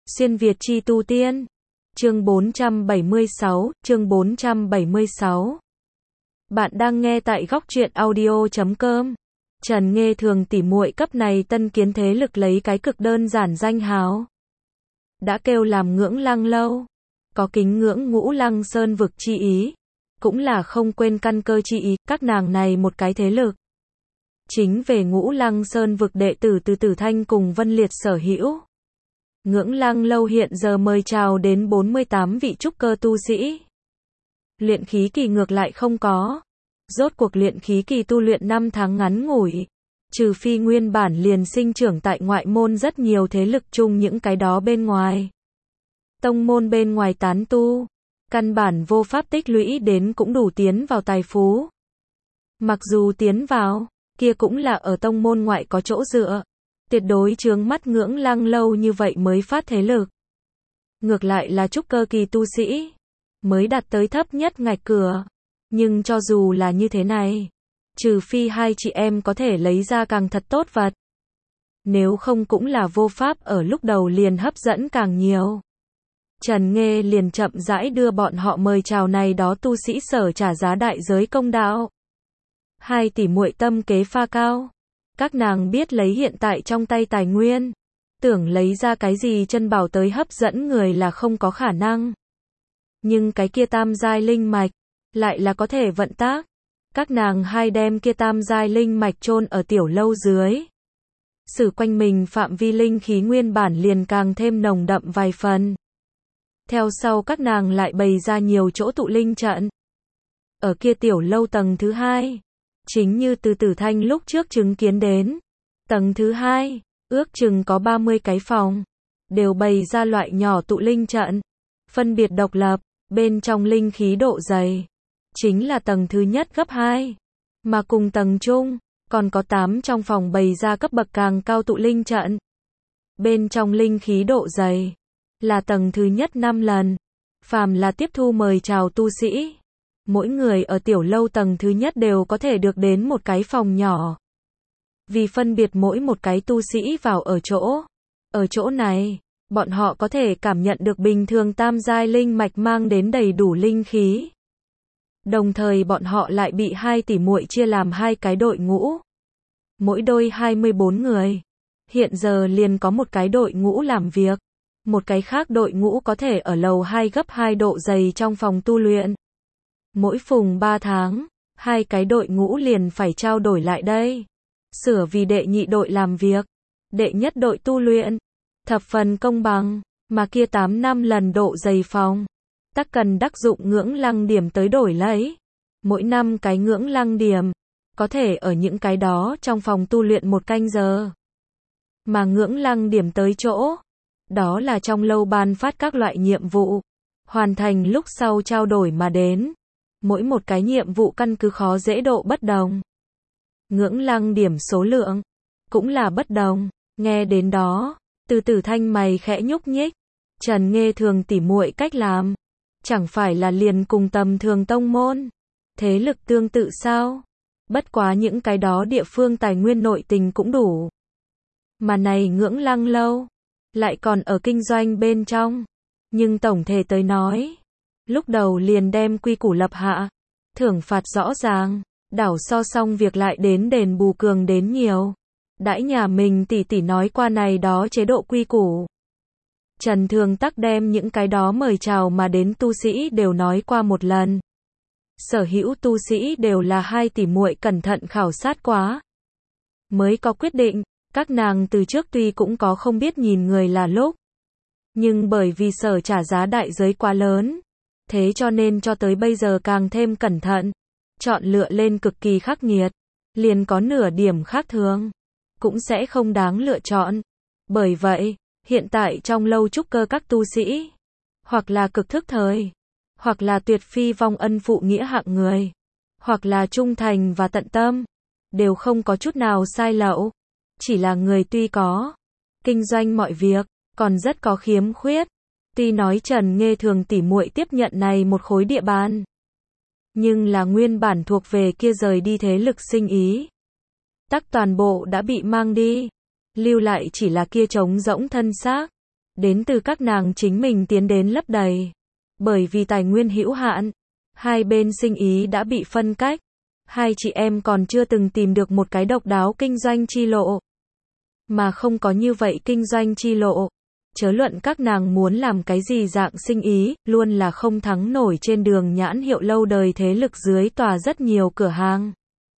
Xuyên Việt chi tu tiên. Chương 476. Bạn đang nghe tại góc truyện audio.com. Trần Nghê Thường tỉ muội cấp này tân kiến thế lực lấy cái cực đơn giản danh hào. Đã kêu làm ngưỡng lăng lâu. Có kính ngưỡng Ngũ Lăng Sơn vực chi ý. Cũng là không quên căn cơ chi ý, các nàng này một cái thế lực. Chính về Ngũ Lăng Sơn vực đệ tử từ Tử Thanh cùng Vân Liệt sở hữu. Ngưỡng Lăng lâu hiện giờ mời chào đến 48 vị trúc cơ tu sĩ. Luyện khí kỳ ngược lại không có. Rốt cuộc luyện khí kỳ tu luyện 5 tháng ngắn ngủi. Trừ phi nguyên bản liền sinh trưởng tại ngoại môn rất nhiều thế lực chung những cái đó bên ngoài. Tông môn bên ngoài tán tu. Căn bản vô pháp tích lũy đến cũng đủ tiến vào tài phú. Mặc dù tiến vào, kia cũng là ở tông môn ngoại có chỗ dựa. Tuyệt đối chướng mắt Ngưỡng Lăng lâu như vậy mới phát thế lực. Ngược lại là trúc cơ kỳ tu sĩ. Mới đạt tới thấp nhất ngạch cửa. Nhưng cho dù là như thế này. Trừ phi hai chị em có thể lấy ra càng thật tốt vật. Nếu không cũng là vô pháp ở lúc đầu liền hấp dẫn càng nhiều. Trần Nghê liền chậm rãi đưa bọn họ mời chào này đó tu sĩ sở trả giá đại giới công đạo. Hai tỷ muội tâm kế pha cao. Các nàng biết lấy hiện tại trong tay tài nguyên. Tưởng lấy ra cái gì chân bảo tới hấp dẫn người là không có khả năng. Nhưng cái kia tam giai linh mạch, lại là có thể vận tác. Các nàng hai đem kia tam giai linh mạch chôn ở tiểu lâu dưới. Sử quanh mình phạm vi linh khí nguyên bản liền càng thêm nồng đậm vài phần. Theo sau các nàng lại bày ra nhiều chỗ tụ linh trận. Ở kia tiểu lâu tầng thứ 2. Chính như từ Tử Thanh lúc trước chứng kiến đến. Tầng thứ 2, ước chừng có 30 cái phòng. Đều bày ra loại nhỏ tụ linh trận. Phân biệt độc lập, bên trong linh khí độ dày. Chính là tầng thứ nhất gấp 2. Mà cùng tầng chung, còn có 8 trong phòng bày ra cấp bậc càng cao tụ linh trận. Bên trong linh khí độ dày. Là tầng thứ nhất 5 lần. Phàm là tiếp thu mời chào tu sĩ. Mỗi người ở tiểu lâu tầng thứ nhất đều có thể được đến một cái phòng nhỏ. Vì phân biệt mỗi một cái tu sĩ vào ở chỗ. Ở chỗ này, bọn họ có thể cảm nhận được bình thường tam giai linh mạch mang đến đầy đủ linh khí. Đồng thời bọn họ lại bị hai tỷ muội chia làm hai cái đội ngũ. Mỗi đôi 24 người. Hiện giờ liền có một cái đội ngũ làm việc. Một cái khác đội ngũ có thể ở lầu 2 gấp 2 độ dày trong phòng tu luyện. Mỗi phùng 3 tháng, hai cái đội ngũ liền phải trao đổi lại đây. Sửa vì đệ nhị đội làm việc. Đệ nhất đội tu luyện. Thập phần công bằng, mà kia 8 năm lần độ dày phòng. Tắc cần đắc dụng Ngưỡng Lăng điểm tới đổi lấy. Mỗi năm cái Ngưỡng Lăng điểm. Có thể ở những cái đó trong phòng tu luyện 1 canh giờ. Mà Ngưỡng Lăng điểm tới chỗ. Đó là trong lâu ban phát các loại nhiệm vụ. Hoàn thành lúc sau trao đổi mà đến. Mỗi một cái nhiệm vụ căn cứ khó dễ độ bất đồng. Ngưỡng Lăng điểm số lượng. Cũng là bất đồng. Nghe đến đó. Từ Tử Thanh mày khẽ nhúc nhích. Trần Nghê Thường tỉ muội cách làm. Chẳng phải là liền cùng tầm thường tông môn. Thế lực tương tự sao? Bất quá những cái đó địa phương tài nguyên nội tình cũng đủ. Mà này Ngưỡng Lăng lâu. Lại còn ở kinh doanh bên trong. Nhưng tổng thể tới nói. Lúc đầu liền đem quy củ lập hạ. Thưởng phạt rõ ràng. Đảo so xong việc lại đến đền bù cường đến nhiều. Đãi nhà mình tỷ tỷ nói qua này đó chế độ quy củ. Trần Thường tắc đem những cái đó mời chào mà đến tu sĩ đều nói qua một lần. Sở hữu tu sĩ đều là hai tỷ muội cẩn thận khảo sát quá. Mới có quyết định, các nàng từ trước tuy cũng có không biết nhìn người là lúc. Nhưng bởi vì sở trả giá đại giới quá lớn. Thế cho nên cho tới bây giờ càng thêm cẩn thận. Chọn lựa lên cực kỳ khắc nghiệt. Liền có nửa điểm khác thường. Cũng sẽ không đáng lựa chọn. Bởi vậy, hiện tại trong lâu trúc cơ các tu sĩ. Hoặc là cực thức thời. Hoặc là tuyệt phi vong ân phụ nghĩa hạng người. Hoặc là trung thành và tận tâm. Đều không có chút nào sai lậu. Chỉ là người tuy có. Kinh doanh mọi việc. Còn rất có khiếm khuyết. Tuy nói Trần Nghê Thường tỉ muội tiếp nhận này một khối địa bàn. Nhưng là nguyên bản thuộc về kia rời đi thế lực sinh ý. Tắc toàn bộ đã bị mang đi. Lưu lại chỉ là kia trống rỗng thân xác. đến từ các nàng chính mình tiến đến lấp đầy. Bởi vì tài nguyên hữu hạn, hai bên sinh ý đã bị phân cách, hai chị em còn chưa từng tìm được một cái độc đáo kinh doanh chi lộ. Mà không có như vậy kinh doanh chi lộ, chớ luận các nàng muốn làm cái gì dạng sinh ý, luôn là không thắng nổi trên đường nhãn hiệu lâu đời thế lực dưới tòa rất nhiều cửa hàng.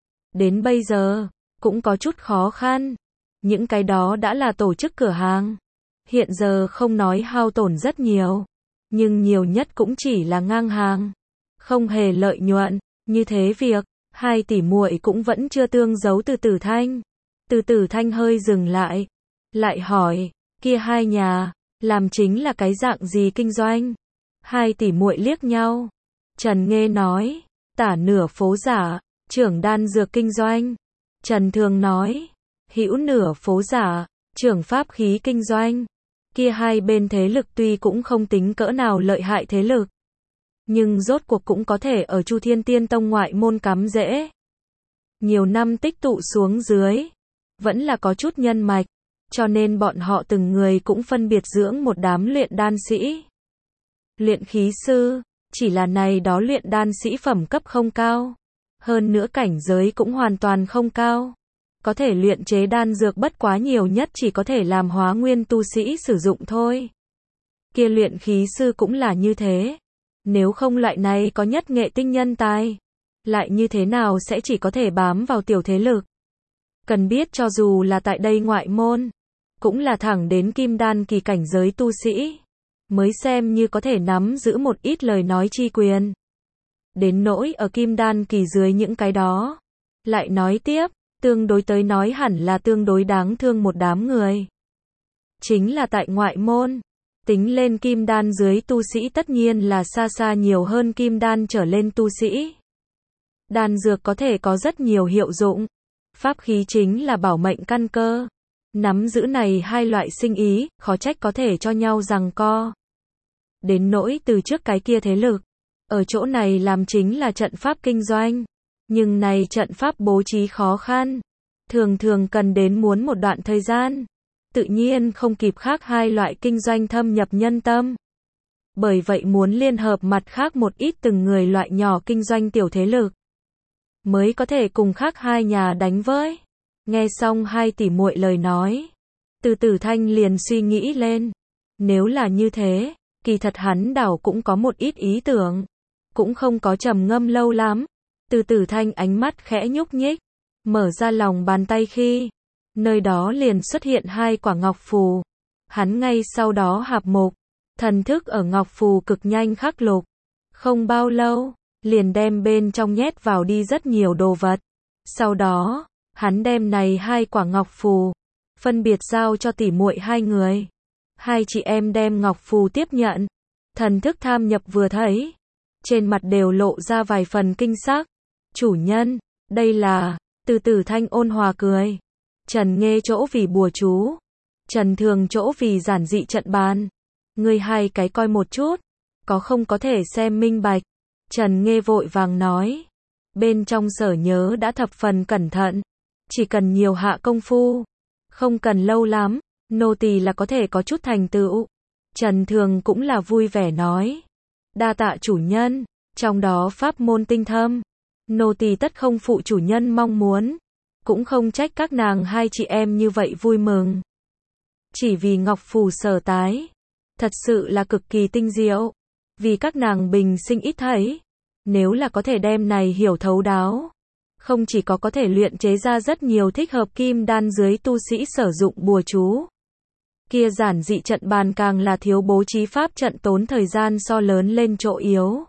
Đến bây giờ, cũng có chút khó khăn. Những cái đó đã là tổ chức cửa hàng. Hiện giờ không nói hao tổn rất nhiều, nhưng nhiều nhất cũng chỉ là ngang hàng, không hề lợi nhuận. Như thế việc, hai tỷ muội cũng vẫn chưa tương giấu Từ Tử Thanh. Từ Tử Thanh hơi dừng lại hỏi, kia hai nhà, làm chính là cái dạng gì kinh doanh? Hai tỷ muội liếc nhau. Trần Nghê nói, tả nửa phố giả, trưởng đan dược kinh doanh. Trần Thường nói, hữu nửa phố giả, trưởng pháp khí kinh doanh. Kia hai bên thế lực tuy cũng không tính cỡ nào lợi hại thế lực, nhưng rốt cuộc cũng có thể ở Chu Thiên Tiên Tông ngoại môn cắm rễ. Nhiều năm tích tụ xuống dưới, vẫn là có chút nhân mạch, cho nên bọn họ từng người cũng phân biệt dưỡng một đám luyện đan sĩ. Luyện khí sư, chỉ là này đó luyện đan sĩ phẩm cấp không cao, hơn nữa cảnh giới cũng hoàn toàn không cao. Có thể luyện chế đan dược bất quá nhiều nhất chỉ có thể làm hóa nguyên tu sĩ sử dụng thôi. Kia luyện khí sư cũng là như thế. Nếu không loại này có nhất nghệ tinh nhân tài, lại như thế nào sẽ chỉ có thể bám vào tiểu thế lực. Cần biết cho dù là tại đây ngoại môn, cũng là thẳng đến kim đan kỳ cảnh giới tu sĩ, mới xem như có thể nắm giữ một ít lời nói chi quyền. Đến nỗi ở kim đan kỳ dưới những cái đó, lại nói tiếp, tương đối tới nói hẳn là tương đối đáng thương một đám người. Chính là tại ngoại môn, tính lên kim đan dưới tu sĩ tất nhiên là xa xa nhiều hơn kim đan trở lên tu sĩ. Đan dược có thể có rất nhiều hiệu dụng. Pháp khí chính là bảo mệnh căn cơ. Nắm giữ này hai loại sinh ý, khó trách có thể cho nhau giằng co. Đến nỗi từ trước cái kia thế lực, ở chỗ này làm chính là trận pháp kinh doanh. Nhưng này trận pháp bố trí khó khăn, thường thường cần đến muốn một đoạn thời gian. Tự nhiên không kịp khác hai loại kinh doanh thâm nhập nhân tâm. Bởi vậy muốn liên hợp mặt khác một ít từng người loại nhỏ kinh doanh tiểu thế lực, mới có thể cùng khác hai nhà đánh với. Nghe xong hai tỷ muội lời nói, Từ Tử Thanh liền suy nghĩ lên. Nếu là như thế, kỳ thật hắn đảo cũng có một ít ý tưởng, cũng không có trầm ngâm lâu lắm. Từ Tử Thanh ánh mắt khẽ nhúc nhích, mở ra lòng bàn tay khi, nơi đó liền xuất hiện hai quả ngọc phù. Hắn ngay sau đó hạp mục, thần thức ở ngọc phù cực nhanh khắc lục. Không bao lâu, liền đem bên trong nhét vào đi rất nhiều đồ vật. Sau đó, hắn đem này hai quả ngọc phù, phân biệt giao cho tỷ muội hai người. Hai chị em đem ngọc phù tiếp nhận, thần thức tham nhập vừa thấy, trên mặt đều lộ ra vài phần kinh sắc. Chủ nhân, đây là, Từ Tử Thanh ôn hòa cười. Trần Nghê chỗ vì bùa chú, Trần Thường chỗ vì giản dị trận bàn. Ngươi hai cái coi một chút, có không có thể xem minh bạch. Trần Nghê vội vàng nói, bên trong sở nhớ đã thập phần cẩn thận, chỉ cần nhiều hạ công phu, không cần lâu lắm, nô tỳ là có thể có chút thành tựu. Trần Thường cũng là vui vẻ nói, đa tạ chủ nhân, trong đó pháp môn tinh thâm, nô tỳ tất không phụ chủ nhân mong muốn, cũng không trách các nàng hai chị em như vậy vui mừng. Chỉ vì ngọc phù sở tái, thật sự là cực kỳ tinh diệu, vì các nàng bình sinh ít thấy, nếu là có thể đem này hiểu thấu đáo, không chỉ có thể luyện chế ra rất nhiều thích hợp kim đan dưới tu sĩ sử dụng bùa chú. Kia giản dị trận bàn càng là thiếu bố trí pháp trận tốn thời gian so lớn lên chỗ yếu.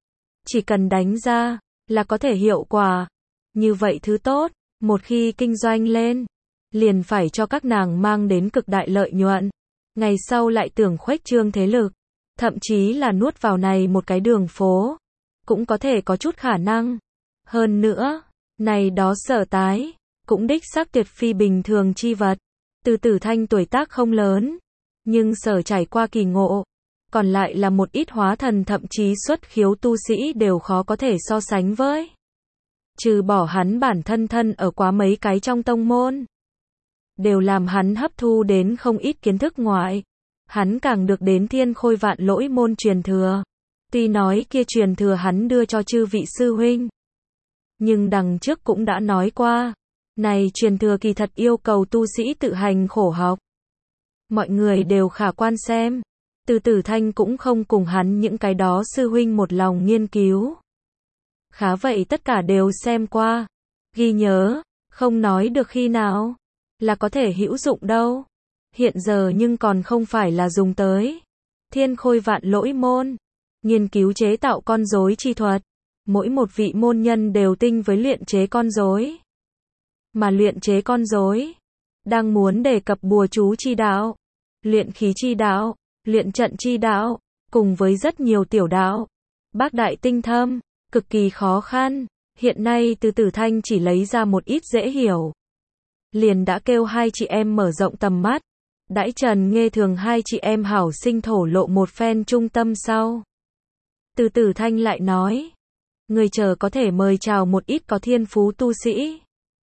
Chỉ cần đánh ra, là có thể hiệu quả. Như vậy thứ tốt, một khi kinh doanh lên, liền phải cho các nàng mang đến cực đại lợi nhuận. Ngày sau lại tưởng khuếch trương thế lực, thậm chí là nuốt vào này một cái đường phố, cũng có thể có chút khả năng. Hơn nữa, này đó sở tái, cũng đích xác tuyệt phi bình thường chi vật. Từ Tử Thanh tuổi tác không lớn, nhưng sở trải qua kỳ ngộ, còn lại là một ít hóa thần thậm chí xuất khiếu tu sĩ đều khó có thể so sánh với. Trừ bỏ hắn bản thân ở quá mấy cái trong tông môn, đều làm hắn hấp thu đến không ít kiến thức ngoại. hắn càng được đến thiên khôi vạn lỗi môn truyền thừa. Tuy nói kia truyền thừa hắn đưa cho chư vị sư huynh, nhưng đằng trước cũng đã nói qua, này truyền thừa kỳ thật yêu cầu tu sĩ tự hành khổ học. Mọi người đều khả quan xem, Từ Tử Thanh cũng không cùng hắn những cái đó sư huynh một lòng nghiên cứu. Khá vậy tất cả đều xem qua, ghi nhớ, không nói được khi nào là có thể hữu dụng đâu. Hiện giờ nhưng còn không phải là dùng tới thiên khôi vạn lỗi môn, nghiên cứu chế tạo con rối chi thuật. Mỗi một vị môn nhân đều tinh với luyện chế con rối. Mà luyện chế con rối, đang muốn đề cập bùa chú chi đạo, luyện khí chi đạo, luyện trận chi đạo, cùng với rất nhiều tiểu đạo, bác đại tinh thâm, cực kỳ khó khăn. Hiện nay Từ Tử Thanh chỉ lấy ra một ít dễ hiểu, liền đã kêu hai chị em mở rộng tầm mắt. Đãi Trần Nghê Thường hai chị em hảo sinh thổ lộ một phen trung tâm sau, Từ Tử Thanh lại nói, người chờ có thể mời chào một ít có thiên phú tu sĩ,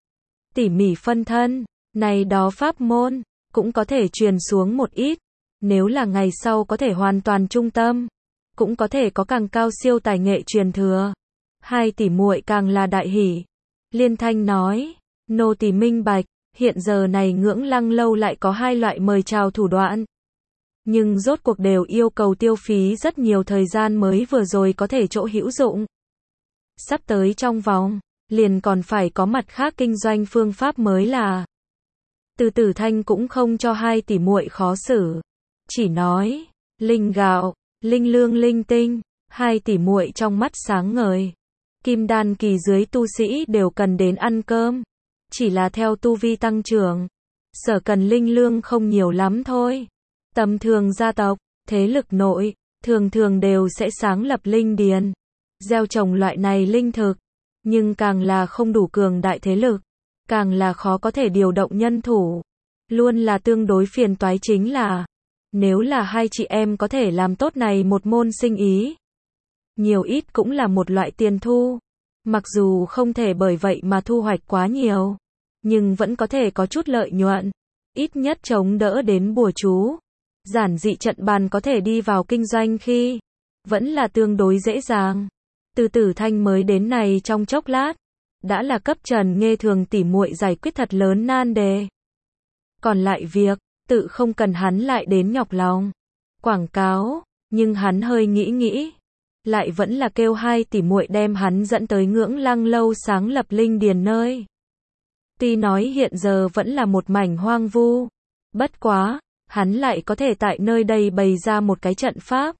tỉ mỉ phân thân, này đó pháp môn, cũng có thể truyền xuống một ít. Nếu là ngày sau có thể hoàn toàn trung tâm, cũng có thể có càng cao siêu tài nghệ truyền thừa. Hai tỷ muội càng là đại hỉ. Liên Thanh nói, nô tỳ minh bạch, hiện giờ này Ngưỡng Lăng lâu lại có hai loại mời chào thủ đoạn. Nhưng rốt cuộc đều yêu cầu tiêu phí rất nhiều thời gian mới vừa rồi có thể chỗ hữu dụng. Sắp tới trong vòng, liền còn phải có mặt khác kinh doanh phương pháp mới là. Từ Tử Thanh cũng không cho hai tỷ muội khó xử, chỉ nói, linh gạo, linh lương linh tinh, hai tỷ muội trong mắt sáng ngời. Kim đan kỳ dưới tu sĩ đều cần đến ăn cơm, chỉ là theo tu vi tăng trưởng, sở cần linh lương không nhiều lắm thôi. Tầm thường gia tộc, thế lực nội, thường thường đều sẽ sáng lập linh điền, gieo trồng loại này linh thực, nhưng càng là không đủ cường đại thế lực, càng là khó có thể điều động nhân thủ, luôn là tương đối phiền toái. Chính là, nếu là hai chị em có thể làm tốt này một môn sinh ý, nhiều ít cũng là một loại tiền thu, mặc dù không thể bởi vậy mà thu hoạch quá nhiều, nhưng vẫn có thể có chút lợi nhuận, ít nhất chống đỡ đến bùa chú. Giản dị trận bàn có thể đi vào kinh doanh khi, vẫn là tương đối dễ dàng. Từ Tử Thanh mới đến này trong chốc lát, đã là cấp Trần Nghê Thường tỉ muội giải quyết thật lớn nan đề. Còn lại việc, tự không cần hắn lại đến nhọc lòng quảng cáo, nhưng hắn hơi nghĩ, lại vẫn là kêu hai tỷ muội đem hắn dẫn tới Ngưỡng Lăng lâu sáng lập linh điền nơi. Tuy nói hiện giờ vẫn là một mảnh hoang vu, bất quá, hắn lại có thể tại nơi đây bày ra một cái trận pháp.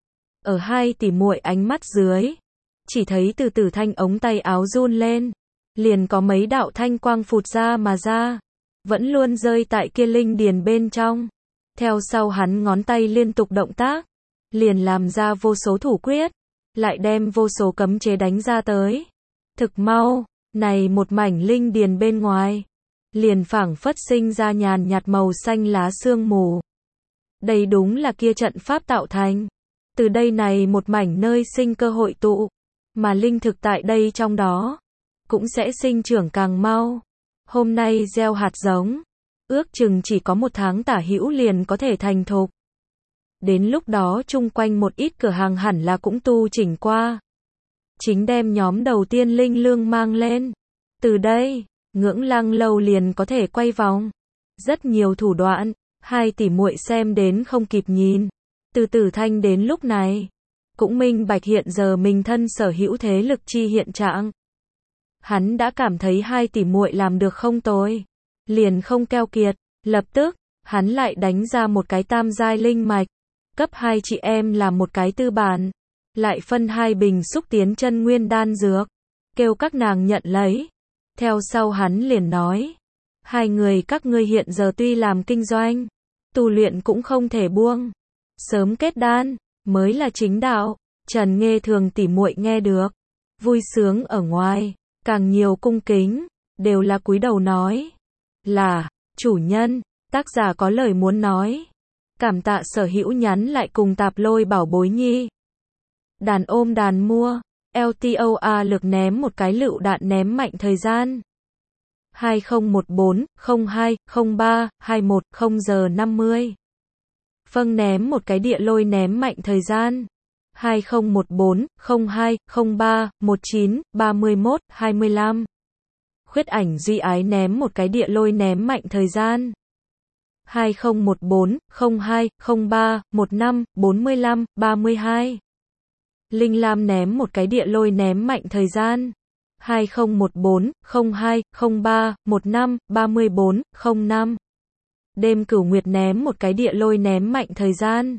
Ở hai tỷ muội ánh mắt dưới, chỉ thấy Từ Tử Thanh ống tay áo run lên, liền có mấy đạo thanh quang phụt ra mà ra, vẫn luôn rơi tại kia linh điền bên trong. Theo sau hắn ngón tay liên tục động tác, liền làm ra vô số thủ quyết, lại đem vô số cấm chế đánh ra tới. Thực mau, này một mảnh linh điền bên ngoài, liền phảng phất sinh ra nhàn nhạt màu xanh lá sương mù. Đây đúng là kia trận pháp tạo thành. Từ đây này một mảnh nơi sinh cơ hội tụ, mà linh thực tại đây trong đó, cũng sẽ sinh trưởng càng mau. Hôm nay gieo hạt giống, ước chừng chỉ có 1 tháng tả hữu liền có thể thành thục. Đến lúc đó chung quanh một ít cửa hàng hẳn là cũng tu chỉnh qua. Chính đem nhóm đầu tiên linh lương mang lên. Từ đây, Ngưỡng Lăng lâu liền có thể quay vòng. Rất nhiều thủ đoạn, hai tỷ muội xem đến không kịp nhìn. Từ Tử Thanh đến lúc này, cũng minh bạch hiện giờ mình thân sở hữu thế lực chi hiện trạng. Hắn đã cảm thấy hai tỷ muội làm được không tồi, liền không keo kiệt, lập tức, hắn lại đánh ra một cái tam giai linh mạch, cấp hai chị em làm một cái tư bản, lại phân 2 bình xúc tiến chân nguyên đan dược, kêu các nàng nhận lấy. Theo sau hắn liền nói, hai người các ngươi hiện giờ tuy làm kinh doanh, tu luyện cũng không thể buông, sớm kết đan mới là chính đạo. Trần Nghê Thường tỉ muội nghe được, vui sướng ở ngoài, càng nhiều cung kính, đều là cúi đầu nói, là, chủ nhân, tác giả có lời muốn nói. Cảm tạ sở hữu nhắn lại cùng Tạp Lôi bảo bối nhi. Đàn ôm đàn mua, LTOA lực ném một cái lựu đạn ném mạnh thời gian. 2014, 02, 03, 21, 0 giờ 50. Vâng, ném một cái địa lôi ném mạnh thời gian. 2014, 02, 03, 19, 31, 25. Khuyết ảnh Di Ái ném một cái địa lôi ném mạnh thời gian. 2014, 02, 03, 15, 45, 32. Linh Lam ném một cái địa lôi ném mạnh thời gian. 2014, 02, 03, 15, 34, 05. Đêm Cửu Nguyệt ném một cái địa lôi ném mạnh thời gian.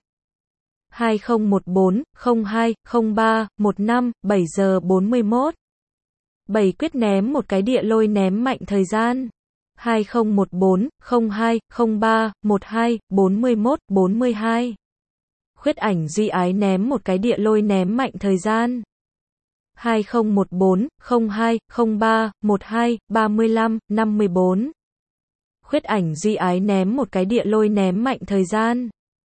2014, 02, 03, 15, 7 giờ 41. Bảy Quyết ném một cái địa lôi ném mạnh thời gian. 2014, 02, 03, 12, 41, 42. Khuyết ảnh Di Ái ném một cái địa lôi ném mạnh thời gian. 2014, 02, 03, 12, 35, 54. Khuyết ảnh Di Ái ném một cái địa lôi ném mạnh thời gian.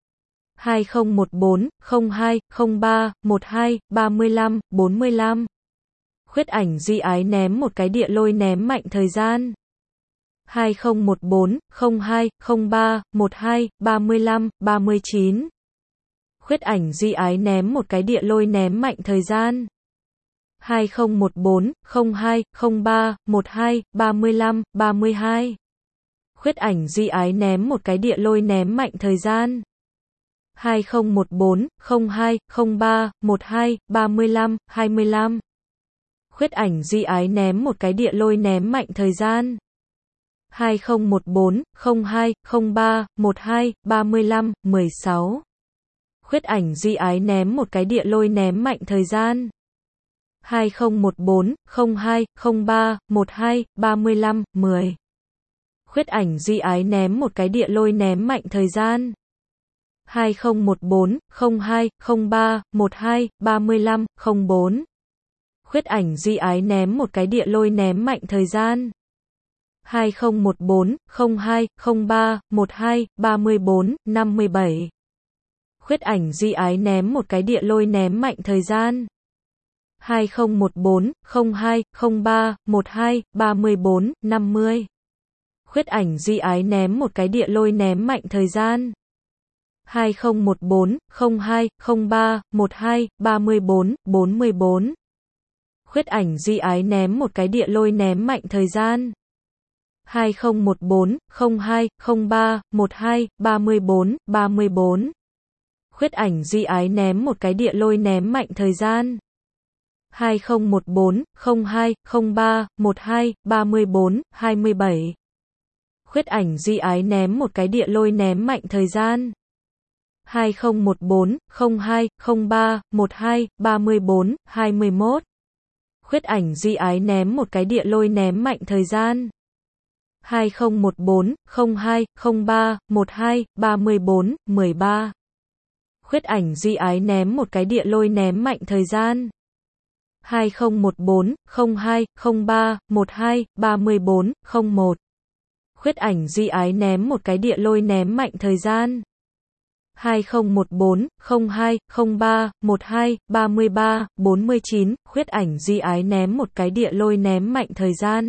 2014, 02, 03, 12, 35, 45. Khuyết ảnh Di Ái ném một cái địa lôi ném mạnh thời gian. 2014, 02, 03, 12, 35, 39. Khuyết ảnh Di Ái ném một cái địa lôi ném mạnh thời gian. 2014, 02, 03, 12, 35, 32. Khuyết ảnh Di Ái ném một cái địa lôi ném mạnh thời gian. 2014, 02, 03, 12, 35, 25. Khuyết ảnh Di Ái ném một cái địa lôi ném mạnh thời gian. 2014, 02, 03, 12, 35, 16. Khuyết ảnh Di Ái ném một cái địa lôi ném mạnh thời gian. 2014, 02, 03, 12, 35, 10. Khuyết ảnh Di Ái ném một cái địa lôi ném mạnh thời gian. 2014, 02, 03, 12, 35, 04. Khuyết ảnh Di Ái ném một cái địa lôi ném mạnh thời gian. 2014, 02, 03, 12, 34, 57. Khuyết ảnh Di Ái ném một cái địa lôi ném mạnh thời gian. 2014, 02, 03, 12, 34, 50. Khuyết ảnh Di Ái ném một cái địa lôi ném mạnh thời gian. 2014, 02, 03, 12, 34, 44. Khuyết ảnh Di Ái ném một cái địa lôi ném mạnh thời gian. 2014, 02, 03, 12, 34, 34. Khuyết ảnh Di Ái ném một cái địa lôi ném mạnh thời gian. 2014, 02, 03, 12, 34, 27. Khuyết ảnh Di Ái ném một cái địa lôi ném mạnh thời gian. 2014, 02, 03, 12, 34, 21. Khuyết ảnh Di Ái ném một cái địa lôi ném mạnh thời gian. 2014, 02, 03, 12, 34, 13. Khuyết ảnh Di Ái ném một cái địa lôi ném mạnh thời gian. 2014, 02, 03, 12, 34, 01. Khuyết ảnh Di Ái ném một cái địa lôi ném mạnh thời gian. 2014, 02, 03, 12, 33, 49. Khuyết ảnh Di Ái ném một cái địa lôi ném mạnh thời gian.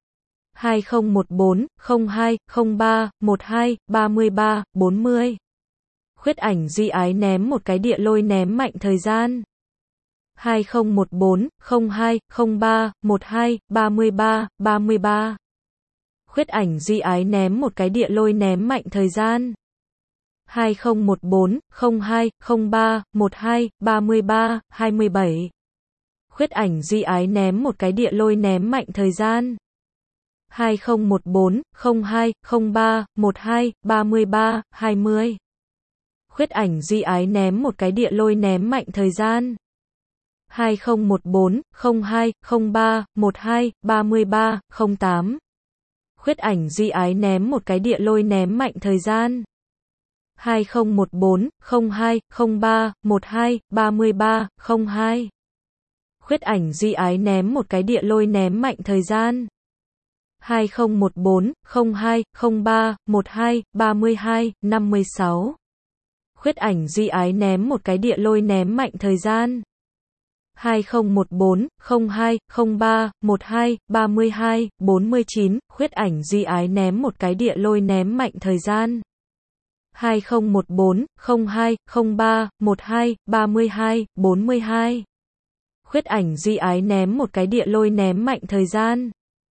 2014, 02, 03, 12, 33, 40. Khuyết ảnh Di Ái ném một cái địa lôi ném mạnh thời gian. 2014, 02, 03, 12, 33, 33. Khuyết ảnh Di Ái ném một cái địa lôi ném mạnh thời gian. 2014, 02, 03, 12, 33, 27. Khuyết ảnh Di Ái ném một cái địa lôi ném mạnh thời gian. 2014, 02, 03, 12, 33, 20. Khuyết ảnh Di Ái ném một cái địa lôi ném mạnh thời gian. 2014, 02, 03, 12, 33, 08. Khuyết ảnh Di Ái ném một cái địa lôi ném mạnh thời gian. 2014, 02, 03, 12, 33, 02. Khuyết ảnh Di Ái ném một cái địa lôi ném mạnh thời gian. 2014, 02, 03, 12, 32, 56. Khuyết ảnh Di Ái ném một cái địa lôi ném mạnh thời gian. 2014, 02, 03, 12, 32, 49. Khuyết ảnh Di Ái ném một cái địa lôi ném mạnh thời gian. 2014 02 03 12 32 42. Khuyết ảnh Duy Ái ném một cái địa lôi ném mạnh thời gian.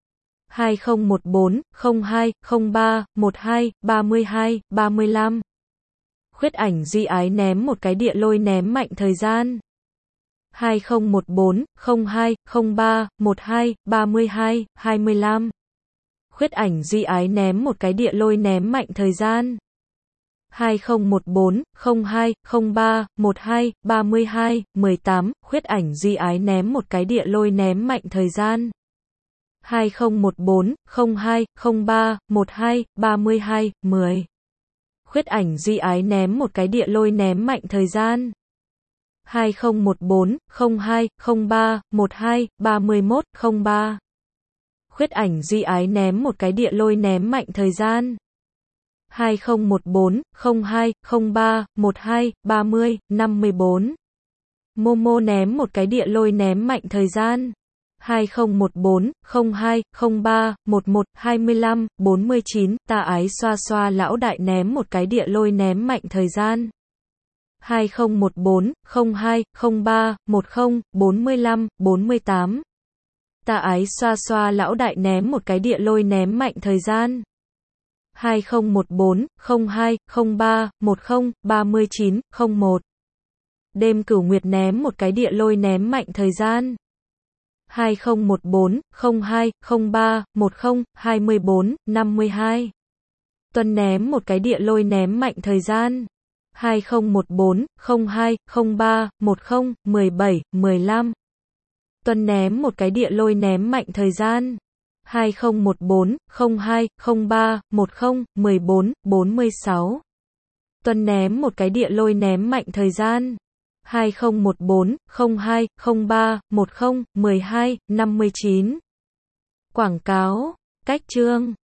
2014 02 03 12 32 35. Khuyết ảnh Duy Ái ném một cái địa lôi ném mạnh thời gian. 2014 02 03 12 32 25. Khuyết ảnh Duy Ái ném một cái địa lôi ném mạnh thời gian. 2014 02 03 12 32 18. Khuyết ảnh Duy Ái ném một cái địa lôi ném mạnh thời gian. 2014 02 03 12 32 10. Khuyết ảnh Duy Ái ném một cái địa lôi ném mạnh thời gian. 2014 02 03 12 31 03. Khuyết ảnh Duy Ái ném một cái địa lôi ném mạnh thời gian. 2014 02 03 12 30 54. Momo ném một cái địa lôi ném mạnh thời gian. 2014 02 03 11 25 49. Ta Ái xoa xoa lão đại ném một cái địa lôi ném mạnh thời gian. 2014 02 03 10 45 48. Ta Ái xoa xoa lão đại ném một cái địa lôi ném mạnh thời gian. 2014 02 03 10 39 01. Đêm Cửu Nguyệt ném một cái địa lôi ném mạnh thời gian. 2014 02 03 10 24 52. Tuần ném một cái địa lôi ném mạnh thời gian. 2014 02 03 10 17 15. Tuần ném một cái địa lôi ném mạnh thời gian. 2014 02 03 10 14 46. Tuần ném một cái địa lôi ném mạnh thời gian. 2014 02 03 10 12 59. Quảng cáo, cách chương